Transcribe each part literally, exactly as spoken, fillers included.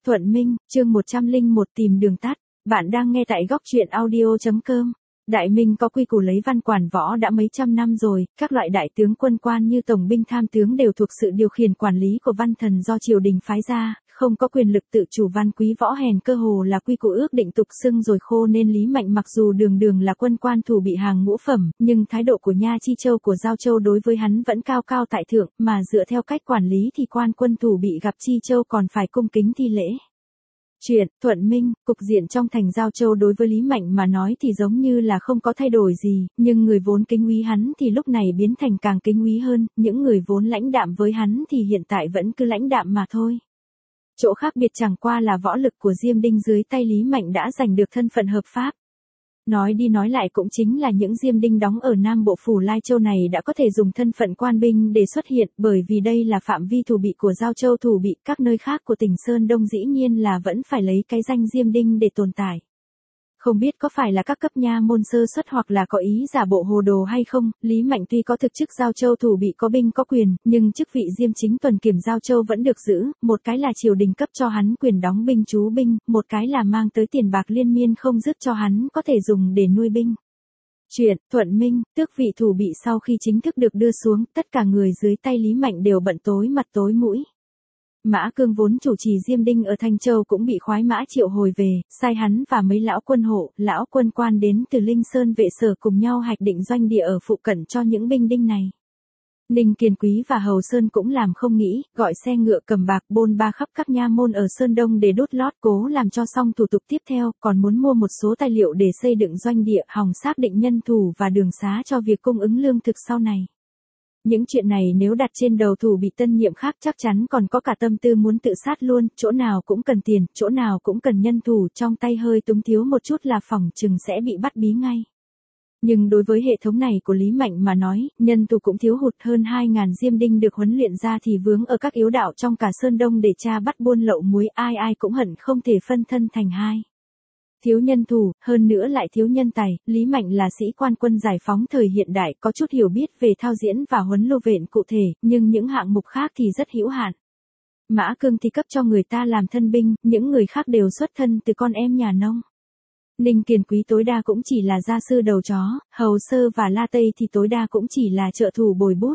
Thuận Minh, chương một trăm lẻ một tìm đường tắt. Bạn đang nghe tại góc truyện audio chấm com. Đại Minh có quy củ lấy văn quản võ đã mấy trăm năm rồi, các loại đại tướng quân quan như tổng binh tham tướng đều thuộc sự điều khiển quản lý của văn thần do triều đình phái ra, không có quyền lực tự chủ. Văn quý võ hèn cơ hồ là quy củ ước định tục xưng rồi khô, nên Lý Mạnh mặc dù đường đường là quân quan thủ bị hàng ngũ phẩm, nhưng thái độ của Nha Chi Châu của Giao Châu đối với hắn vẫn cao cao tại thượng, mà dựa theo cách quản lý thì quan quân thủ bị gặp Chi Châu còn phải cung kính thi lễ. Chuyện Thuận Minh, cục diện trong thành Giao Châu đối với Lý Mạnh mà nói thì giống như là không có thay đổi gì, nhưng người vốn kính quý hắn thì lúc này biến thành càng kính quý hơn, những người vốn lãnh đạm với hắn thì hiện tại vẫn cứ lãnh đạm mà thôi. Chỗ khác biệt chẳng qua là võ lực của Diêm Đinh dưới tay Lý Mạnh đã giành được thân phận hợp pháp. Nói đi nói lại cũng chính là những Diêm Đinh đóng ở Nam Bộ Phủ Lai Châu này đã có thể dùng thân phận quan binh để xuất hiện, bởi vì đây là phạm vi thủ bị của Giao Châu thủ bị, các nơi khác của tỉnh Sơn Đông dĩ nhiên là vẫn phải lấy cái danh Diêm Đinh để tồn tại. Không biết có phải là các cấp nha môn sơ suất hoặc là có ý giả bộ hồ đồ hay không, Lý Mạnh tuy có thực chức Giao Châu thủ bị có binh có quyền, nhưng chức vị Diêm chính tuần kiểm Giao Châu vẫn được giữ, một cái là triều đình cấp cho hắn quyền đóng binh trú binh, một cái là mang tới tiền bạc liên miên không dứt cho hắn có thể dùng để nuôi binh. Chuyện Thuận Minh, tước vị thủ bị sau khi chính thức được đưa xuống, tất cả người dưới tay Lý Mạnh đều bận tối mặt tối mũi. Mã Cương vốn chủ trì Diêm Đinh ở Thanh Châu cũng bị khoái mã triệu hồi về, sai hắn và mấy lão quân hộ, lão quân quan đến từ Linh Sơn vệ sở cùng nhau hoạch định doanh địa ở phụ cận cho những binh đinh này. Ninh Kiền Quý và Hầu Sơn cũng làm không nghĩ, gọi xe ngựa cầm bạc bôn ba khắp các nha môn ở Sơn Đông để đốt lót cố làm cho xong thủ tục tiếp theo, còn muốn mua một số tài liệu để xây dựng doanh địa, hòng xác định nhân thủ và đường xá cho việc cung ứng lương thực sau này. Những chuyện này nếu đặt trên đầu thủ bị tân nhiệm khác chắc chắn còn có cả tâm tư muốn tự sát luôn, chỗ nào cũng cần tiền, chỗ nào cũng cần nhân thủ, trong tay hơi túng thiếu một chút là phỏng chừng sẽ bị bắt bí ngay. Nhưng đối với hệ thống này của Lý Mạnh mà nói, nhân thủ cũng thiếu hụt, hơn hai ngàn Diêm Đinh được huấn luyện ra thì vướng ở các yếu đạo trong cả Sơn Đông để tra bắt buôn lậu muối, ai ai cũng hận không thể phân thân thành hai. Thiếu nhân thủ, hơn nữa lại thiếu nhân tài, Lý Mạnh là sĩ quan quân giải phóng thời hiện đại, có chút hiểu biết về thao diễn và huấn lô viện cụ thể, nhưng những hạng mục khác thì rất hữu hạn. Mã Cương thì cấp cho người ta làm thân binh, những người khác đều xuất thân từ con em nhà nông. Ninh Kiền Quý tối đa cũng chỉ là gia sư đầu chó, Hầu Sơ và La Tây thì tối đa cũng chỉ là trợ thủ bồi bút.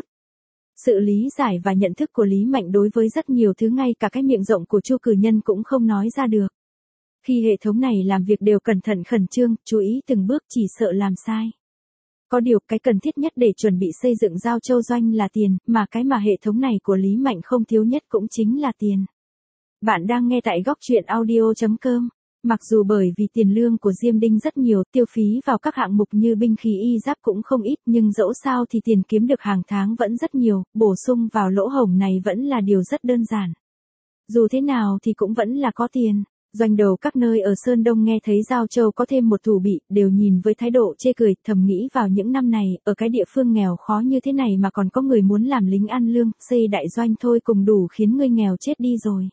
Sự lý giải và nhận thức của Lý Mạnh đối với rất nhiều thứ ngay cả cái miệng rộng của Chu Cử Nhân cũng không nói ra được. Khi hệ thống này làm việc đều cẩn thận khẩn trương, chú ý từng bước, chỉ sợ làm sai. Có điều cái cần thiết nhất để chuẩn bị xây dựng Giao Châu doanh là tiền, mà cái mà hệ thống này của Lý Mạnh không thiếu nhất cũng chính là tiền. Bạn đang nghe tại góc truyện audio chấm com. Mặc dù bởi vì tiền lương của Diêm Đinh rất nhiều, tiêu phí vào các hạng mục như binh khí y giáp cũng không ít, nhưng dẫu sao thì tiền kiếm được hàng tháng vẫn rất nhiều, bổ sung vào lỗ hổng này vẫn là điều rất đơn giản. Dù thế nào thì cũng vẫn là có tiền. Doanh đầu các nơi ở Sơn Đông nghe thấy Giao Châu có thêm một thủ bị, đều nhìn với thái độ chê cười, thầm nghĩ vào những năm này, ở cái địa phương nghèo khó như thế này mà còn có người muốn làm lính ăn lương, xây đại doanh thôi cùng đủ khiến người nghèo chết đi rồi.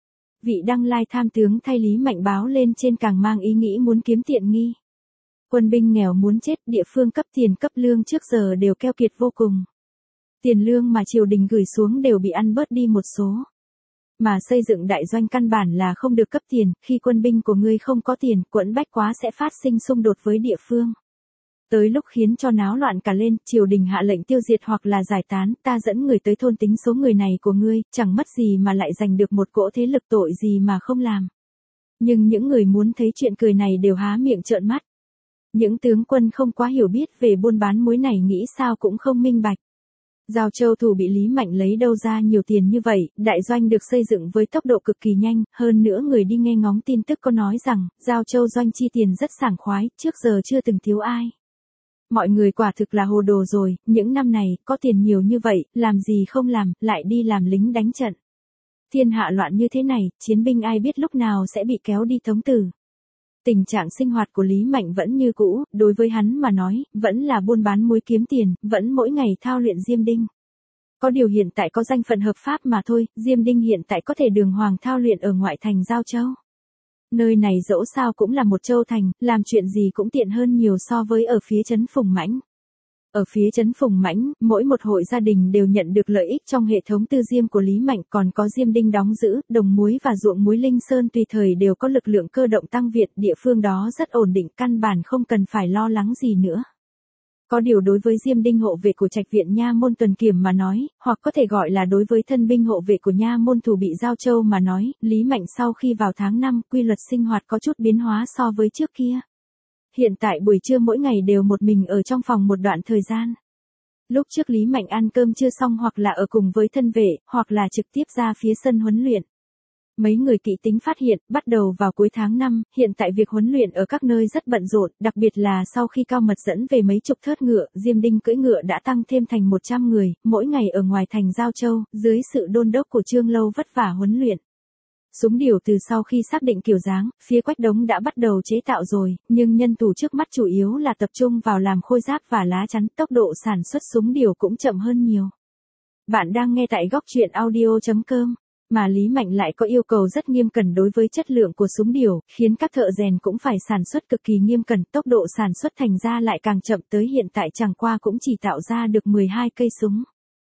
Vị Đăng Lai tham tướng thay Lý Mạnh báo lên trên càng mang ý nghĩ muốn kiếm tiện nghi. Quân binh nghèo muốn chết, địa phương cấp tiền cấp lương trước giờ đều keo kiệt vô cùng. Tiền lương mà triều đình gửi xuống đều bị ăn bớt đi một số. Mà xây dựng đại doanh căn bản là không được cấp tiền, khi quân binh của ngươi không có tiền, quẫn bách quá sẽ phát sinh xung đột với địa phương. Tới lúc khiến cho náo loạn cả lên, triều đình hạ lệnh tiêu diệt hoặc là giải tán, ta dẫn người tới thôn tính số người này của ngươi, chẳng mất gì mà lại giành được một cỗ thế lực, tội gì mà không làm. Nhưng những người muốn thấy chuyện cười này đều há miệng trợn mắt. Những tướng quân không quá hiểu biết về buôn bán muối này nghĩ sao cũng không minh bạch. Giao Châu thủ bị Lý Mạnh lấy đâu ra nhiều tiền như vậy, đại doanh được xây dựng với tốc độ cực kỳ nhanh, hơn nữa người đi nghe ngóng tin tức có nói rằng, Giao Châu doanh chi tiền rất sảng khoái, trước giờ chưa từng thiếu ai. Mọi người quả thực là hồ đồ rồi, những năm này, có tiền nhiều như vậy, làm gì không làm, lại đi làm lính đánh trận. Thiên hạ loạn như thế này, chiến binh ai biết lúc nào sẽ bị kéo đi thống tử. Tình trạng sinh hoạt của Lý Mạnh vẫn như cũ, đối với hắn mà nói, vẫn là buôn bán muối kiếm tiền, vẫn mỗi ngày thao luyện Diêm Đinh. Có điều hiện tại có danh phận hợp pháp mà thôi, Diêm Đinh hiện tại có thể đường hoàng thao luyện ở ngoại thành Giao Châu. Nơi này dẫu sao cũng là một châu thành, làm chuyện gì cũng tiện hơn nhiều so với ở phía trấn Phùng Mãnh. Ở phía trấn Phùng Mãnh, mỗi một hội gia đình đều nhận được lợi ích trong hệ thống tư diêm của Lý Mạnh, còn có diêm đinh đóng giữ, đồng muối và ruộng muối Linh Sơn tùy thời đều có lực lượng cơ động tăng viện, địa phương đó rất ổn định, căn bản không cần phải lo lắng gì nữa. Có điều đối với diêm đinh hộ vệ của trạch viện nha môn Tuần Kiểm mà nói, hoặc có thể gọi là đối với thân binh hộ vệ của nha môn Thủ Bị Giao Châu mà nói, Lý Mạnh sau khi vào tháng năm, quy luật sinh hoạt có chút biến hóa so với trước kia. Hiện tại buổi trưa mỗi ngày đều một mình ở trong phòng một đoạn thời gian. Lúc trước Lý Mạnh ăn cơm chưa xong hoặc là ở cùng với thân vệ, hoặc là trực tiếp ra phía sân huấn luyện. Mấy người kỵ tính phát hiện, bắt đầu vào cuối tháng năm, hiện tại việc huấn luyện ở các nơi rất bận rộn, đặc biệt là sau khi Cao Mật dẫn về mấy chục thớt ngựa, Diêm Đinh cưỡi ngựa đã tăng thêm thành một trăm người, mỗi ngày ở ngoài thành Giao Châu, dưới sự đôn đốc của Trương Lâu vất vả huấn luyện. Súng điều từ sau khi xác định kiểu dáng, phía Quách Đống đã bắt đầu chế tạo rồi, nhưng nhân thủ trước mắt chủ yếu là tập trung vào làm khôi giáp và lá chắn, tốc độ sản xuất súng điều cũng chậm hơn nhiều. Bạn đang nghe tại góc truyện audio chấm com, mà Lý Mạnh lại có yêu cầu rất nghiêm cẩn đối với chất lượng của súng điều, khiến các thợ rèn cũng phải sản xuất cực kỳ nghiêm cẩn, tốc độ sản xuất thành ra lại càng chậm, tới hiện tại chẳng qua cũng chỉ tạo ra được mười hai cây súng.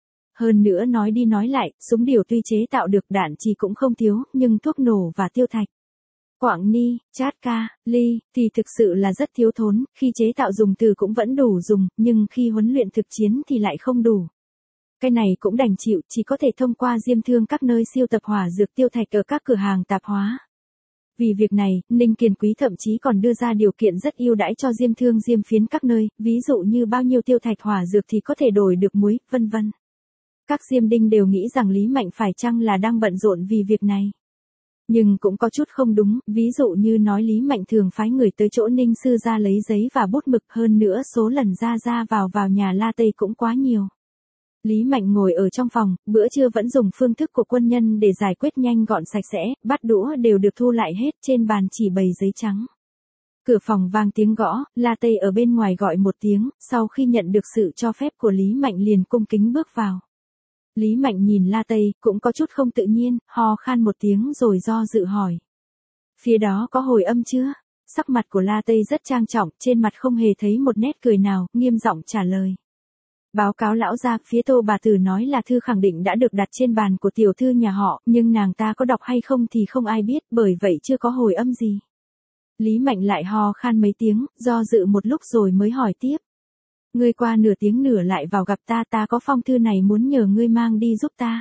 Hơn nữa nói đi nói lại, súng điều tuy chế tạo được đạn chỉ cũng không thiếu, nhưng thuốc nổ và tiêu thạch, quạng ni, chát ca, ly, thì thực sự là rất thiếu thốn, khi chế tạo dùng từ cũng vẫn đủ dùng, nhưng khi huấn luyện thực chiến thì lại không đủ. Cái này cũng đành chịu, chỉ có thể thông qua diêm thương các nơi siêu tập hỏa dược tiêu thạch ở các cửa hàng tạp hóa. Vì việc này, Ninh Kiền Quý thậm chí còn đưa ra điều kiện rất ưu đãi cho diêm thương diêm phiến các nơi, ví dụ như bao nhiêu tiêu thạch hỏa dược thì có thể đổi được muối, vân vân. Các diêm đinh đều nghĩ rằng Lý Mạnh phải chăng là đang bận rộn vì việc này. Nhưng cũng có chút không đúng, ví dụ như nói Lý Mạnh thường phái người tới chỗ Ninh sư ra lấy giấy và bút mực, hơn nữa số lần ra ra vào vào nhà La Tây cũng quá nhiều. Lý Mạnh ngồi ở trong phòng, bữa trưa vẫn dùng phương thức của quân nhân để giải quyết nhanh gọn sạch sẽ, bát đũa đều được thu lại hết, trên bàn chỉ bày giấy trắng. Cửa phòng vang tiếng gõ, La Tây ở bên ngoài gọi một tiếng, sau khi nhận được sự cho phép của Lý Mạnh liền cung kính bước vào. Lý Mạnh nhìn La Tây, cũng có chút không tự nhiên, ho khan một tiếng rồi do dự hỏi. Phía đó có hồi âm chưa? Sắc mặt của La Tây rất trang trọng, trên mặt không hề thấy một nét cười nào, nghiêm giọng trả lời. Báo cáo lão gia, phía Tô bà tử nói là thư khẳng định đã được đặt trên bàn của tiểu thư nhà họ, nhưng nàng ta có đọc hay không thì không ai biết, bởi vậy chưa có hồi âm gì. Lý Mạnh lại ho khan mấy tiếng, do dự một lúc rồi mới hỏi tiếp. Ngươi qua nửa tiếng nửa lại vào gặp ta, ta có phong thư này muốn nhờ ngươi mang đi giúp ta.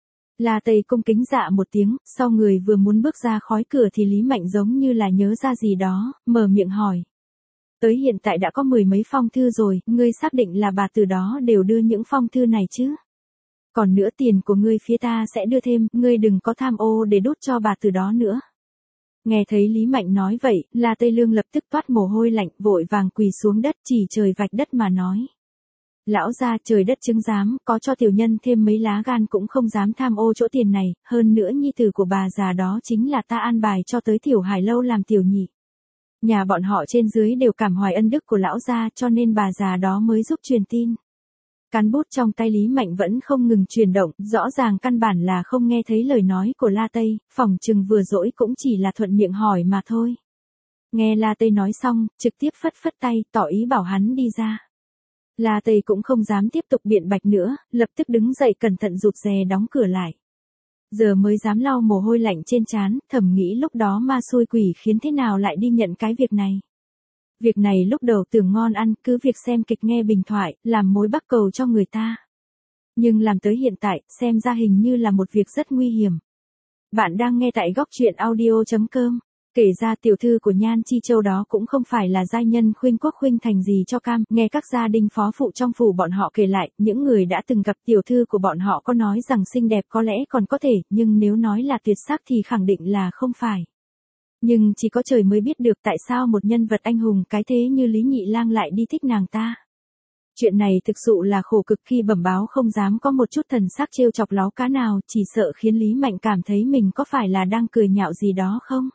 La Tây cung kính dạ một tiếng, sau người vừa muốn bước ra khói cửa thì Lý Mạnh giống như là nhớ ra gì đó, mở miệng hỏi. Tới hiện tại đã có mười mấy phong thư rồi, ngươi xác định là bà từ đó đều đưa những phong thư này chứ? Còn nữa tiền của ngươi phía ta sẽ đưa thêm, ngươi đừng có tham ô để đút cho bà từ đó nữa. Nghe thấy Lý Mạnh nói vậy, La Tây Lương lập tức toát mồ hôi lạnh, vội vàng quỳ xuống đất chỉ trời vạch đất mà nói. Lão gia, trời đất chứng giám, có cho tiểu nhân thêm mấy lá gan cũng không dám tham ô chỗ tiền này, hơn nữa nhi tử của bà già đó chính là ta an bài cho tới tiểu Hải Lâu làm tiểu nhị. Nhà bọn họ trên dưới đều cảm hoài ân đức của lão gia, cho nên bà già đó mới giúp truyền tin. Cán bút trong tay Lý Mạnh vẫn không ngừng chuyển động, rõ ràng căn bản là không nghe thấy lời nói của La Tây, phỏng chừng vừa dỗi cũng chỉ là thuận miệng hỏi mà thôi. Nghe La Tây nói xong, trực tiếp phất phất tay, tỏ ý bảo hắn đi ra. La Tây cũng không dám tiếp tục biện bạch nữa, lập tức đứng dậy cẩn thận rụt rè đóng cửa lại. Giờ mới dám lau mồ hôi lạnh trên trán, thầm nghĩ lúc đó ma xui quỷ khiến thế nào lại đi nhận cái việc này. Việc này lúc đầu tưởng ngon ăn, cứ việc xem kịch nghe bình thoại, làm mối bắc cầu cho người ta. Nhưng làm tới hiện tại, xem ra hình như là một việc rất nguy hiểm. Bạn đang nghe tại góc truyện audio chấm com. Kể ra tiểu thư của Nhan Chi Châu đó cũng không phải là giai nhân khuynh quốc khuynh thành gì cho cam, nghe các gia đình phó phụ trong phủ bọn họ kể lại, những người đã từng gặp tiểu thư của bọn họ có nói rằng xinh đẹp có lẽ còn có thể, nhưng nếu nói là tuyệt sắc thì khẳng định là không phải. Nhưng chỉ có trời mới biết được tại sao một nhân vật anh hùng cái thế như Lý Nhị Lang lại đi thích nàng ta. Chuyện này thực sự là khổ cực, khi bẩm báo không dám có một chút thần sắc trêu chọc láo cá nào, chỉ sợ khiến Lý Mạnh cảm thấy mình có phải là đang cười nhạo gì đó không.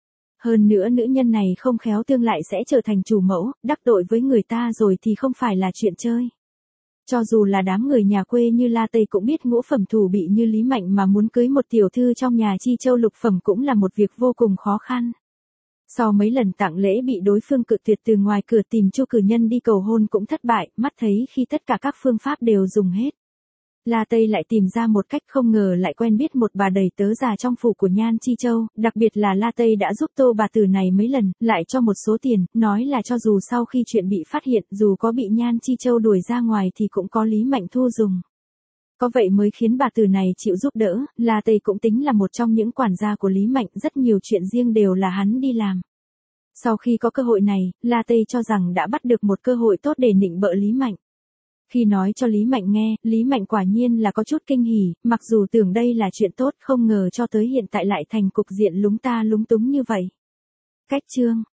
Hơn nữa nữ nhân này không khéo tương lại sẽ trở thành chủ mẫu, đắc tội với người ta rồi thì không phải là chuyện chơi. Cho dù là đám người nhà quê như La Tây cũng biết ngũ phẩm thủ bị như Lý Mạnh mà muốn cưới một tiểu thư trong nhà Chi Châu lục phẩm cũng là một việc vô cùng khó khăn. Sau mấy lần tặng lễ bị đối phương cự tuyệt, từ ngoài cửa tìm Chu cử nhân đi cầu hôn cũng thất bại, mắt thấy khi tất cả các phương pháp đều dùng hết. La Tây lại tìm ra một cách, không ngờ lại quen biết một bà đầy tớ già trong phủ của Nhan Chi Châu, đặc biệt là La Tây đã giúp Tô bà tử này mấy lần, lại cho một số tiền, nói là cho dù sau khi chuyện bị phát hiện, dù có bị Nhan Chi Châu đuổi ra ngoài thì cũng có Lý Mạnh Thu dùng. Có vậy mới khiến bà tử này chịu giúp đỡ. La Tây cũng tính là một trong những quản gia của Lý Mạnh, rất nhiều chuyện riêng đều là hắn đi làm. Sau khi có cơ hội này, La Tây cho rằng đã bắt được một cơ hội tốt để nịnh bợ Lý Mạnh. Khi nói cho Lý Mạnh nghe, Lý Mạnh quả nhiên là có chút kinh hỉ, mặc dù tưởng đây là chuyện tốt, không ngờ cho tới hiện tại lại thành cục diện lúng ta lúng túng như vậy. Cách chương